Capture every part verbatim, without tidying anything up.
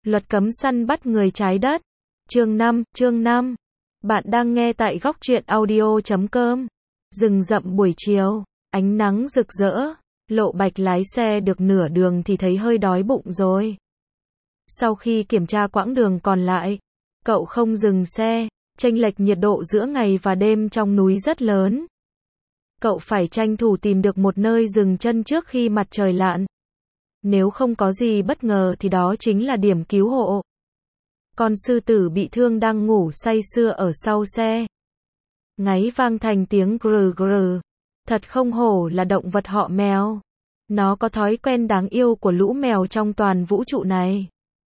Luật cấm săn bắt người trái đất. Chương năm, chương năm. Bạn đang nghe tại góc truyện audio chấm com. Rừng rậm buổi chiều, ánh nắng rực rỡ, Lộ Bạch lái xe được nửa đường thì thấy hơi đói bụng rồi. Sau khi kiểm tra quãng đường còn lại, cậu không dừng xe, chênh lệch nhiệt độ giữa ngày và đêm trong núi rất lớn. Cậu phải tranh thủ tìm được một nơi dừng chân trước khi mặt trời lặn. Nếu không có gì bất ngờ thì đó chính là điểm cứu hộ. Con sư tử bị thương đang ngủ say sưa ở sau xe. Ngáy vang thành tiếng grừ grừ. Thật không hổ là động vật họ mèo. Nó có thói quen đáng yêu của lũ mèo trong toàn vũ trụ này.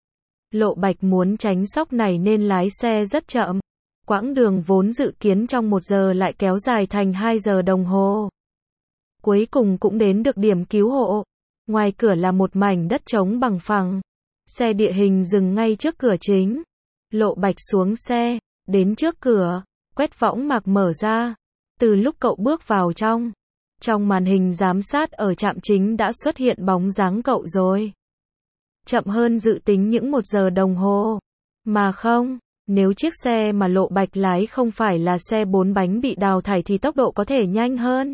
Lộ Bạch muốn tránh sóc này nên lái xe rất chậm. Quãng đường vốn dự kiến trong một giờ lại kéo dài thành hai giờ đồng hồ. Cuối cùng cũng đến được điểm cứu hộ. Ngoài cửa là một mảnh đất trống bằng phẳng. Xe địa hình dừng ngay trước cửa chính. Lộ Bạch xuống xe, đến trước cửa, quét võng mạc mở ra. Từ lúc cậu bước vào trong, trong màn hình giám sát ở trạm chính đã xuất hiện bóng dáng cậu rồi. Chậm hơn dự tính những một giờ đồng hồ. Mà không, nếu chiếc xe mà Lộ Bạch lái không phải là xe bốn bánh bị đào thải thì tốc độ có thể nhanh hơn.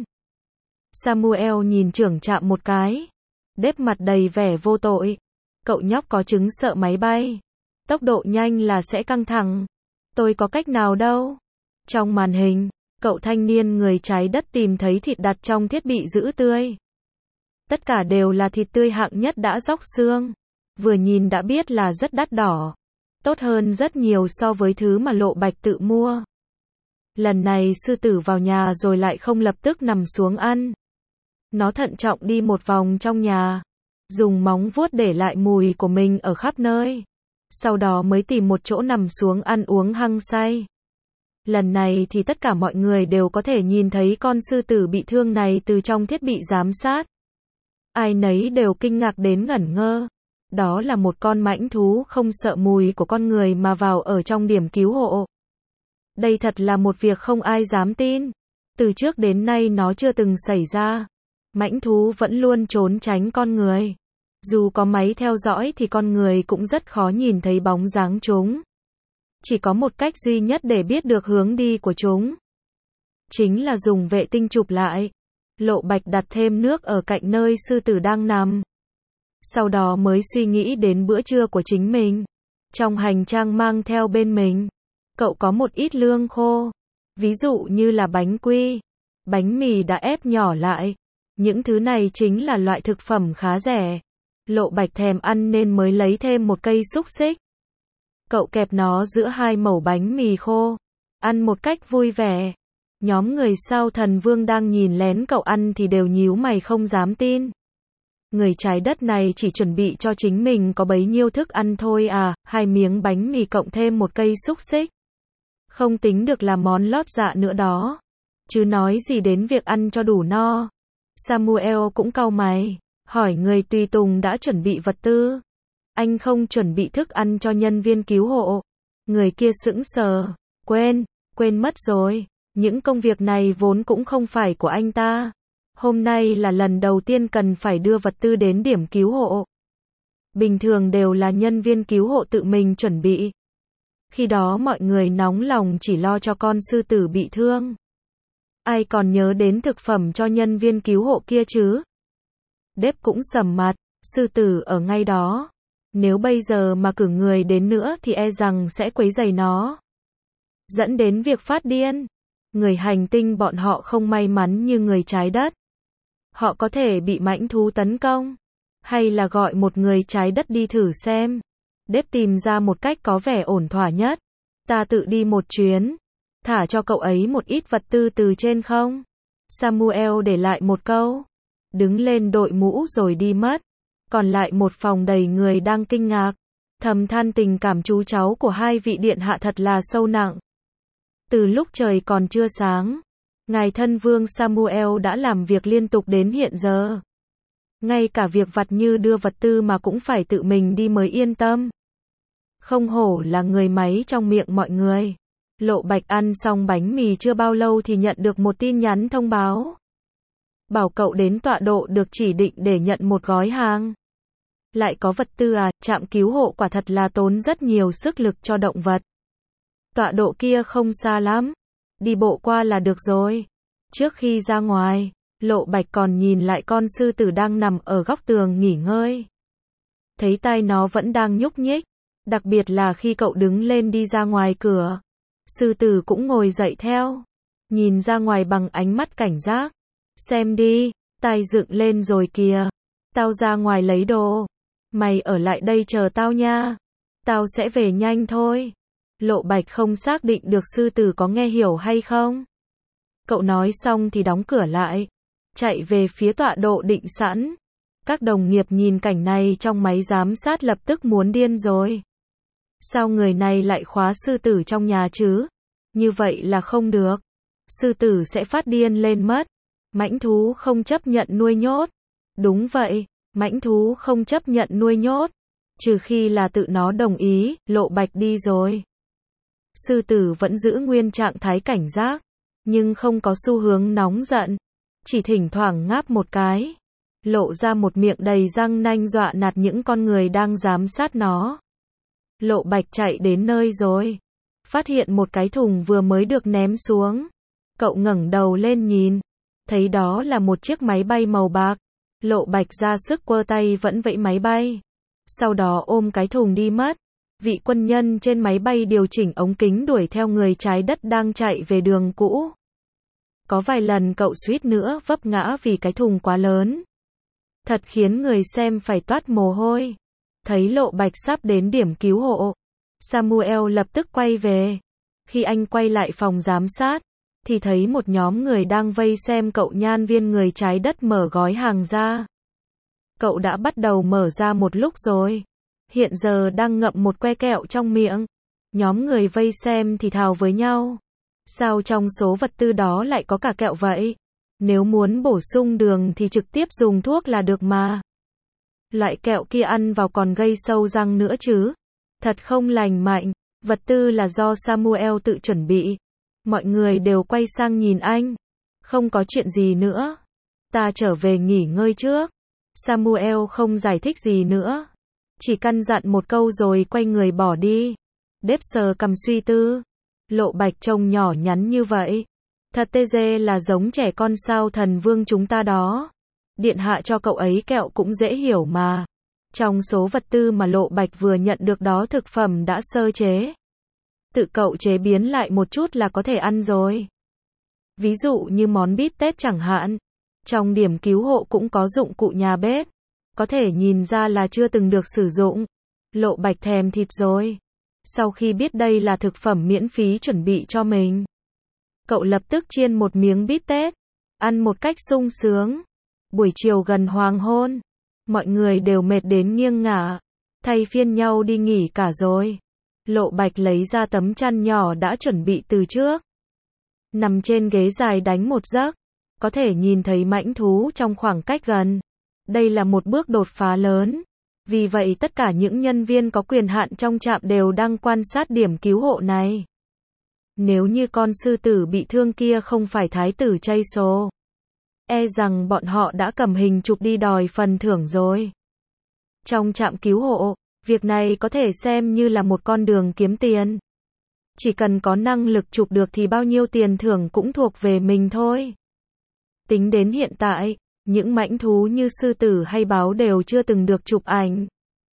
Samuel nhìn trưởng trạm một cái. Đếp mặt đầy vẻ vô tội. Cậu nhóc có chứng sợ máy bay. Tốc độ nhanh là sẽ căng thẳng. Tôi có cách nào đâu. Trong màn hình, cậu thanh niên người trái đất tìm thấy thịt đặt trong thiết bị giữ tươi. Tất cả đều là thịt tươi hạng nhất đã róc xương. Vừa nhìn đã biết là rất đắt đỏ. Tốt hơn rất nhiều so với thứ mà Lộ Bạch tự mua. Lần này sư tử vào nhà rồi lại không lập tức nằm xuống ăn. Nó thận trọng đi một vòng trong nhà, dùng móng vuốt để lại mùi của mình ở khắp nơi. Sau đó mới tìm một chỗ nằm xuống ăn uống hăng say. Lần này thì tất cả mọi người đều có thể nhìn thấy con sư tử bị thương này từ trong thiết bị giám sát. Ai nấy đều kinh ngạc đến ngẩn ngơ. Đó là một con mãnh thú không sợ mùi của con người mà vào ở trong điểm cứu hộ. Đây thật là một việc không ai dám tin. Từ trước đến nay nó chưa từng xảy ra. Mãnh thú vẫn luôn trốn tránh con người. Dù có máy theo dõi thì con người cũng rất khó nhìn thấy bóng dáng chúng. Chỉ có một cách duy nhất để biết được hướng đi của chúng. Chính là dùng vệ tinh chụp lại. Lộ Bạch đặt thêm nước ở cạnh nơi sư tử đang nằm. Sau đó mới suy nghĩ đến bữa trưa của chính mình. Trong hành trang mang theo bên mình, cậu có một ít lương khô. Ví dụ như là bánh quy, bánh mì đã ép nhỏ lại. Những thứ này chính là loại thực phẩm khá rẻ. Lộ Bạch thèm ăn nên mới lấy thêm một cây xúc xích. Cậu kẹp nó giữa hai mẩu bánh mì khô. Ăn một cách vui vẻ. Nhóm người sao thần vương đang nhìn lén cậu ăn thì đều nhíu mày không dám tin. Người trái đất này chỉ chuẩn bị cho chính mình có bấy nhiêu thức ăn thôi à, hai miếng bánh mì cộng thêm một cây xúc xích. Không tính được là món lót dạ nữa đó. Chứ nói gì đến việc ăn cho đủ no. Samuel cũng cau mày, hỏi người tùy tùng đã chuẩn bị vật tư. Anh không chuẩn bị thức ăn cho nhân viên cứu hộ. Người kia sững sờ, quên, quên mất rồi. Những công việc này vốn cũng không phải của anh ta. Hôm nay là lần đầu tiên cần phải đưa vật tư đến điểm cứu hộ. Bình thường đều là nhân viên cứu hộ tự mình chuẩn bị. Khi đó mọi người nóng lòng chỉ lo cho con sư tử bị thương. Ai còn nhớ đến thực phẩm cho nhân viên cứu hộ kia chứ? Đếp cũng sầm mặt, sư tử ở ngay đó. Nếu bây giờ mà cử người đến nữa thì e rằng sẽ quấy rầy nó. Dẫn đến việc phát điên. Người hành tinh bọn họ không may mắn như người trái đất. Họ có thể bị mãnh thú tấn công. Hay là gọi một người trái đất đi thử xem. Đếp tìm ra một cách có vẻ ổn thỏa nhất. Ta tự đi một chuyến. Thả cho cậu ấy một ít vật tư từ trên không? Samuel để lại một câu. Đứng lên đội mũ rồi đi mất. Còn lại một phòng đầy người đang kinh ngạc. Thầm than tình cảm chú cháu của hai vị điện hạ thật là sâu nặng. Từ lúc trời còn chưa sáng, ngài thân vương Samuel đã làm việc liên tục đến hiện giờ. Ngay cả việc vặt như đưa vật tư mà cũng phải tự mình đi mới yên tâm. Không hổ là người máy trong miệng mọi người. Lộ Bạch ăn xong bánh mì chưa bao lâu thì nhận được một tin nhắn thông báo. Bảo cậu đến tọa độ được chỉ định để nhận một gói hàng. Lại có vật tư à, trạm cứu hộ quả thật là tốn rất nhiều sức lực cho động vật. Tọa độ kia không xa lắm. Đi bộ qua là được rồi. Trước khi ra ngoài, Lộ Bạch còn nhìn lại con sư tử đang nằm ở góc tường nghỉ ngơi. Thấy tai nó vẫn đang nhúc nhích. Đặc biệt là khi cậu đứng lên đi ra ngoài cửa. Sư tử cũng ngồi dậy theo. Nhìn ra ngoài bằng ánh mắt cảnh giác. Xem đi, tai dựng lên rồi kìa. Tao ra ngoài lấy đồ. Mày ở lại đây chờ tao nha. Tao sẽ về nhanh thôi. Lộ Bạch không xác định được sư tử có nghe hiểu hay không. Cậu nói xong thì đóng cửa lại. Chạy về phía tọa độ định sẵn. Các đồng nghiệp nhìn cảnh này trong máy giám sát lập tức muốn điên rồi. Sao người này lại khóa sư tử trong nhà chứ? Như vậy là không được. Sư tử sẽ phát điên lên mất. Mãnh thú không chấp nhận nuôi nhốt. Đúng vậy, mãnh thú không chấp nhận nuôi nhốt. Trừ khi là tự nó đồng ý, Lộ Bạch đi rồi. Sư tử vẫn giữ nguyên trạng thái cảnh giác, nhưng không có xu hướng nóng giận. Chỉ thỉnh thoảng ngáp một cái. Lộ ra một miệng đầy răng nanh dọa nạt những con người đang giám sát nó. Lộ Bạch chạy đến nơi rồi. Phát hiện một cái thùng vừa mới được ném xuống. Cậu ngẩng đầu lên nhìn. Thấy đó là một chiếc máy bay màu bạc. Lộ Bạch ra sức quơ tay vẫn vẫy máy bay. Sau đó ôm cái thùng đi mất. Vị quân nhân trên máy bay điều chỉnh ống kính đuổi theo người trái đất đang chạy về đường cũ. Có vài lần cậu suýt nữa vấp ngã vì cái thùng quá lớn. Thật khiến người xem phải toát mồ hôi. Thấy Lộ Bạch sắp đến điểm cứu hộ. Samuel lập tức quay về. Khi anh quay lại phòng giám sát, thì thấy một nhóm người đang vây xem cậu nhan viên người trái đất mở gói hàng ra. Cậu đã bắt đầu mở ra một lúc rồi. Hiện giờ đang ngậm một que kẹo trong miệng. Nhóm người vây xem thì thào với nhau. Sao trong số vật tư đó lại có cả kẹo vậy? Nếu muốn bổ sung đường thì trực tiếp dùng thuốc là được mà. Loại kẹo kia ăn vào còn gây sâu răng nữa chứ. Thật không lành mạnh. Vật tư là do Samuel tự chuẩn bị. Mọi người đều quay sang nhìn anh. Không có chuyện gì nữa. Ta trở về nghỉ ngơi trước. Samuel không giải thích gì nữa. Chỉ căn dặn một câu rồi quay người bỏ đi. Đếp sờ cầm suy tư. Lộ Bạch trông nhỏ nhắn như vậy. Thật tê dê là giống trẻ con sao thần vương chúng ta đó. Điện hạ cho cậu ấy kẹo cũng dễ hiểu mà. Trong số vật tư mà Lộ Bạch vừa nhận được đó thực phẩm đã sơ chế. Tự cậu chế biến lại một chút là có thể ăn rồi. Ví dụ như món bít tết chẳng hạn. Trong điểm cứu hộ cũng có dụng cụ nhà bếp. Có thể nhìn ra là chưa từng được sử dụng. Lộ Bạch thèm thịt rồi. Sau khi biết đây là thực phẩm miễn phí chuẩn bị cho mình, cậu lập tức chiên một miếng bít tết. Ăn một cách sung sướng. Buổi chiều gần hoàng hôn. Mọi người đều mệt đến nghiêng ngả. Thay phiên nhau đi nghỉ cả rồi. Lộ Bạch lấy ra tấm chăn nhỏ đã chuẩn bị từ trước. Nằm trên ghế dài đánh một giấc. Có thể nhìn thấy mãnh thú trong khoảng cách gần. Đây là một bước đột phá lớn. Vì vậy tất cả những nhân viên có quyền hạn trong trạm đều đang quan sát điểm cứu hộ này. Nếu như con sư tử bị thương kia không phải thái tử Chase, e rằng bọn họ đã cầm hình chụp đi đòi phần thưởng rồi. Trong trạm cứu hộ, việc này có thể xem như là một con đường kiếm tiền. Chỉ cần có năng lực chụp được thì bao nhiêu tiền thưởng cũng thuộc về mình thôi. Tính đến hiện tại, những mãnh thú như sư tử hay báo đều chưa từng được chụp ảnh.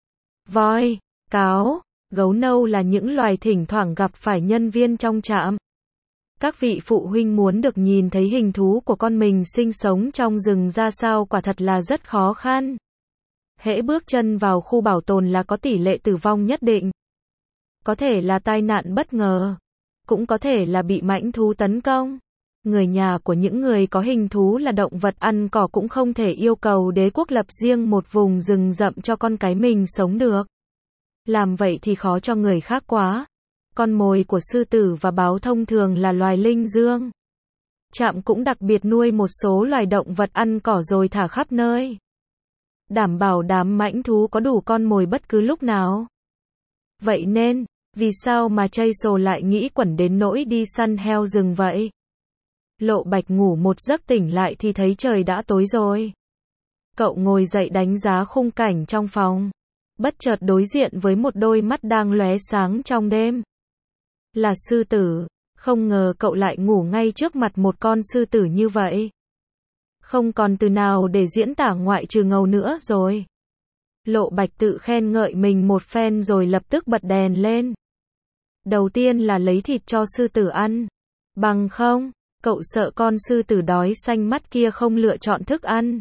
Voi, cáo, gấu nâu là những loài thỉnh thoảng gặp phải nhân viên trong trạm. Các vị phụ huynh muốn được nhìn thấy hình thú của con mình sinh sống trong rừng ra sao quả thật là rất khó khăn. Hễ bước chân vào khu bảo tồn là có tỷ lệ tử vong nhất định. Có thể là tai nạn bất ngờ. Cũng có thể là bị mãnh thú tấn công. Người nhà của những người có hình thú là động vật ăn cỏ cũng không thể yêu cầu đế quốc lập riêng một vùng rừng rậm cho con cái mình sống được. Làm vậy thì khó cho người khác quá. Con mồi của sư tử và báo thông thường là loài linh dương. Trạm cũng đặc biệt nuôi một số loài động vật ăn cỏ rồi thả khắp nơi. Đảm bảo đám mãnh thú có đủ con mồi bất cứ lúc nào. Vậy nên, vì sao mà Chase lại nghĩ quẩn đến nỗi đi săn heo rừng vậy? Lộ Bạch ngủ một giấc tỉnh lại thì thấy trời đã tối rồi. Cậu ngồi dậy đánh giá khung cảnh trong phòng. Bất chợt đối diện với một đôi mắt đang lóe sáng trong đêm. Là sư tử. Không ngờ cậu lại ngủ ngay trước mặt một con sư tử như vậy. Không còn từ nào để diễn tả ngoại trừ ngầu nữa rồi. Lộ Bạch tự khen ngợi mình một phen rồi lập tức bật đèn lên. Đầu tiên là lấy thịt cho sư tử ăn. Bằng không, cậu sợ con sư tử đói xanh mắt kia không lựa chọn thức ăn.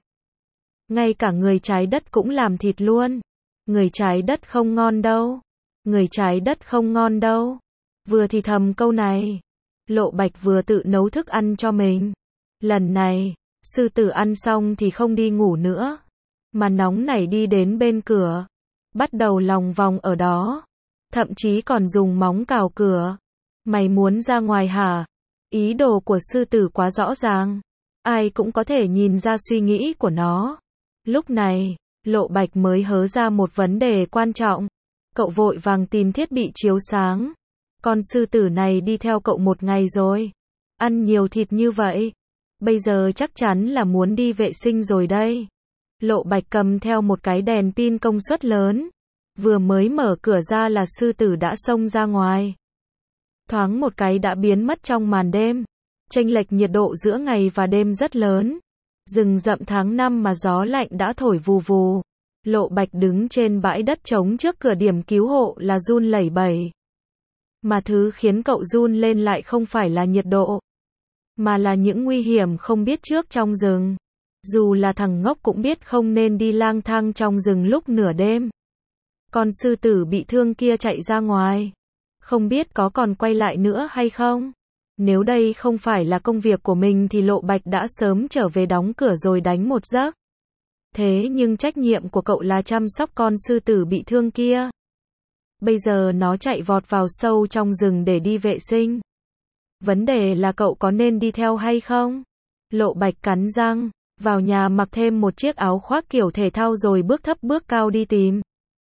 Ngay cả người trái đất cũng làm thịt luôn. Người trái đất không ngon đâu. Người trái đất không ngon đâu. Vừa thì thầm câu này, Lộ Bạch vừa tự nấu thức ăn cho mình. Lần này, sư tử ăn xong thì không đi ngủ nữa, mà nóng nảy đi đến bên cửa, bắt đầu lòng vòng ở đó, thậm chí còn dùng móng cào cửa. Mày muốn ra ngoài hả? Ý đồ của sư tử quá rõ ràng, ai cũng có thể nhìn ra suy nghĩ của nó. Lúc này, Lộ Bạch mới hớ ra một vấn đề quan trọng. Cậu vội vàng tìm thiết bị chiếu sáng. Con sư tử này đi theo cậu một ngày rồi, ăn nhiều thịt như vậy, bây giờ chắc chắn là muốn đi vệ sinh rồi đây. Lộ Bạch cầm theo một cái đèn pin công suất lớn, vừa mới mở cửa ra là sư tử đã xông ra ngoài. Thoáng một cái đã biến mất trong màn đêm. Chênh lệch nhiệt độ giữa ngày và đêm rất lớn. Rừng rậm tháng năm mà gió lạnh đã thổi vù vù. Lộ Bạch đứng trên bãi đất trống trước cửa điểm cứu hộ là run lẩy bẩy. Mà thứ khiến cậu run lên lại không phải là nhiệt độ, mà là những nguy hiểm không biết trước trong rừng. Dù là thằng ngốc cũng biết không nên đi lang thang trong rừng lúc nửa đêm. Con sư tử bị thương kia chạy ra ngoài, không biết có còn quay lại nữa hay không. Nếu đây không phải là công việc của mình thì Lộ Bạch đã sớm trở về đóng cửa rồi đánh một giấc. Thế nhưng trách nhiệm của cậu là chăm sóc con sư tử bị thương kia. Bây giờ nó chạy vọt vào sâu trong rừng để đi vệ sinh. Vấn đề là cậu có nên đi theo hay không? Lộ Bạch cắn răng, vào nhà mặc thêm một chiếc áo khoác kiểu thể thao rồi bước thấp bước cao đi tìm.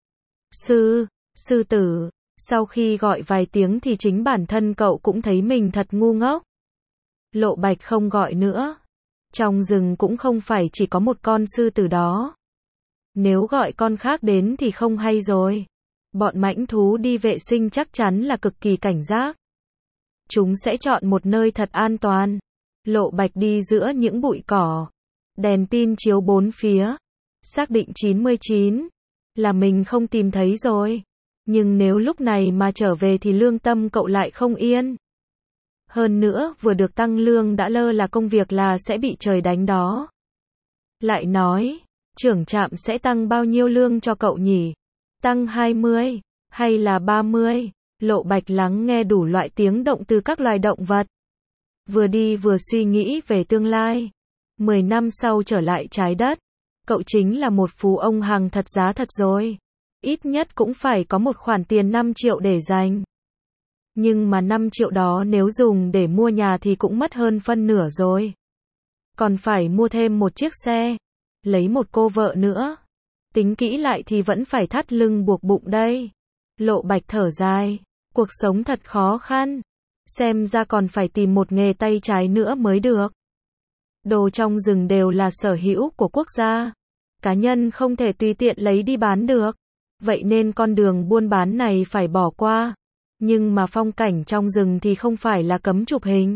Sư, sư tử. Sau khi gọi vài tiếng thì chính bản thân cậu cũng thấy mình thật ngu ngốc. Lộ Bạch không gọi nữa. Trong rừng cũng không phải chỉ có một con sư tử đó. Nếu gọi con khác đến thì không hay rồi. Bọn mãnh thú đi vệ sinh chắc chắn là cực kỳ cảnh giác. Chúng sẽ chọn một nơi thật an toàn. Lộ Bạch đi giữa những bụi cỏ. Đèn pin chiếu bốn phía. Xác định chín mươi chín là mình không tìm thấy rồi. Nhưng nếu lúc này mà trở về thì lương tâm cậu lại không yên. Hơn nữa, vừa được tăng lương đã lơ là công việc là sẽ bị trời đánh đó. Lại nói, trưởng trạm sẽ tăng bao nhiêu lương cho cậu nhỉ? Tăng hai mươi, hay là ba mươi? Lộ Bạch lắng nghe đủ loại tiếng động từ các loài động vật. Vừa đi vừa suy nghĩ về tương lai. Mười năm sau trở lại trái đất, cậu chính là một phú ông hàng thật giá thật rồi. Ít nhất cũng phải có một khoản tiền năm triệu để dành. Nhưng mà năm triệu đó nếu dùng để mua nhà thì cũng mất hơn phân nửa rồi. Còn phải mua thêm một chiếc xe, lấy một cô vợ nữa. Tính kỹ lại thì vẫn phải thắt lưng buộc bụng đây. Lộ Bạch thở dài, cuộc sống thật khó khăn. Xem ra còn phải tìm một nghề tay trái nữa mới được. Đồ trong rừng đều là sở hữu của quốc gia. Cá nhân không thể tùy tiện lấy đi bán được. Vậy nên con đường buôn bán này phải bỏ qua. Nhưng mà phong cảnh trong rừng thì không phải là cấm chụp hình.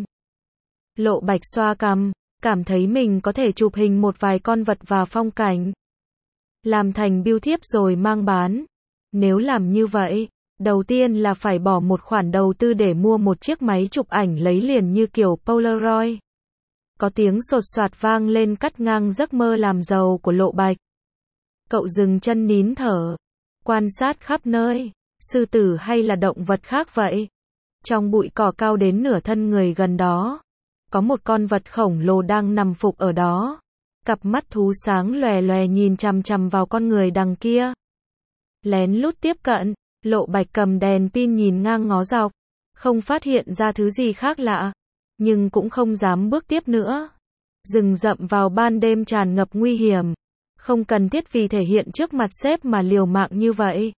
Lộ Bạch xoa cằm, cảm thấy mình có thể chụp hình một vài con vật và phong cảnh. Làm thành bưu thiếp rồi mang bán. Nếu làm như vậy, đầu tiên là phải bỏ một khoản đầu tư để mua một chiếc máy chụp ảnh lấy liền như kiểu Polaroid. Có tiếng sột soạt vang lên cắt ngang giấc mơ làm giàu của Lộ Bạch. Cậu dừng chân nín thở, quan sát khắp nơi. Sư tử hay là động vật khác vậy? Trong bụi cỏ cao đến nửa thân người gần đó, có một con vật khổng lồ đang nằm phục ở đó. Cặp mắt thú sáng lòe lòe nhìn chằm chằm vào con người đằng kia. Lén lút tiếp cận, Lộ Bạch cầm đèn pin nhìn ngang ngó dọc, không phát hiện ra thứ gì khác lạ, nhưng cũng không dám bước tiếp nữa. Rừng rậm vào ban đêm tràn ngập nguy hiểm, không cần thiết vì thể hiện trước mặt sếp mà liều mạng như vậy.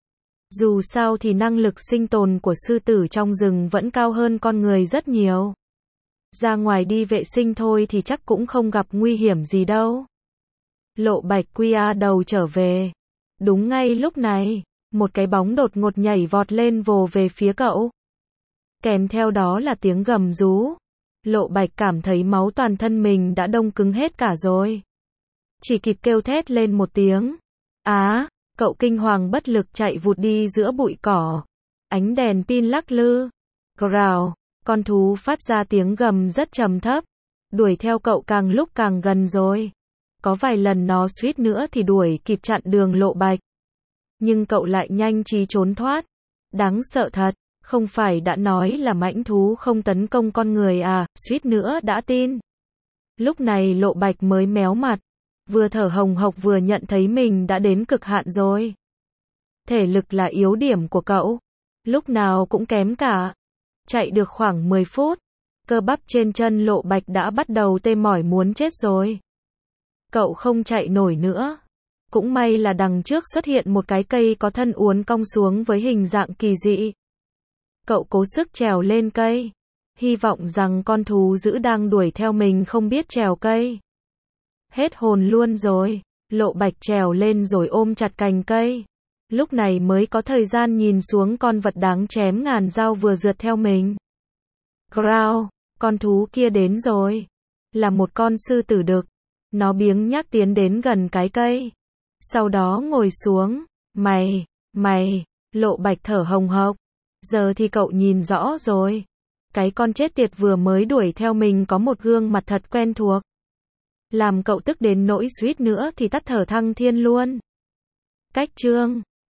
Dù sao thì năng lực sinh tồn của sư tử trong rừng vẫn cao hơn con người rất nhiều. Ra ngoài đi vệ sinh thôi thì chắc cũng không gặp nguy hiểm gì đâu. Lộ Bạch quy a đầu trở về. Đúng ngay lúc này, một cái bóng đột ngột nhảy vọt lên vồ về phía cậu. Kèm theo đó là tiếng gầm rú. Lộ Bạch cảm thấy máu toàn thân mình đã đông cứng hết cả rồi. Chỉ kịp kêu thét lên một tiếng. Á, cậu kinh hoàng bất lực chạy vụt đi giữa bụi cỏ. Ánh đèn pin lắc lư. Grào, con thú phát ra tiếng gầm rất trầm thấp. Đuổi theo cậu càng lúc càng gần rồi. Có vài lần nó suýt nữa thì đuổi kịp chặn đường Lộ Bạch. Nhưng cậu lại nhanh trí trốn thoát. Đáng sợ thật, không phải đã nói là mãnh thú không tấn công con người à, suýt nữa đã tin. Lúc này Lộ Bạch mới méo mặt. Vừa thở hồng hộc vừa nhận thấy mình đã đến cực hạn rồi. Thể lực là yếu điểm của cậu. Lúc nào cũng kém cả. Chạy được khoảng mười phút. Cơ bắp trên chân Lộ Bạch đã bắt đầu tê mỏi muốn chết rồi. Cậu không chạy nổi nữa. Cũng may là đằng trước xuất hiện một cái cây có thân uốn cong xuống với hình dạng kỳ dị. Cậu cố sức trèo lên cây. Hy vọng rằng con thú dữ đang đuổi theo mình không biết trèo cây. Hết hồn luôn rồi. Lộ Bạch trèo lên rồi ôm chặt cành cây. Lúc này mới có thời gian nhìn xuống con vật đáng chém ngàn dao vừa rượt theo mình. Growl, con thú kia đến rồi. Là một con sư tử đực. Nó biếng nhác tiến đến gần cái cây. Sau đó ngồi xuống. Mày, mày, Lộ Bạch thở hồng hộc. Giờ thì cậu nhìn rõ rồi. Cái con chết tiệt vừa mới đuổi theo mình có một gương mặt thật quen thuộc. Làm cậu tức đến nỗi suýt nữa thì tắt thở thăng thiên luôn. Cách chương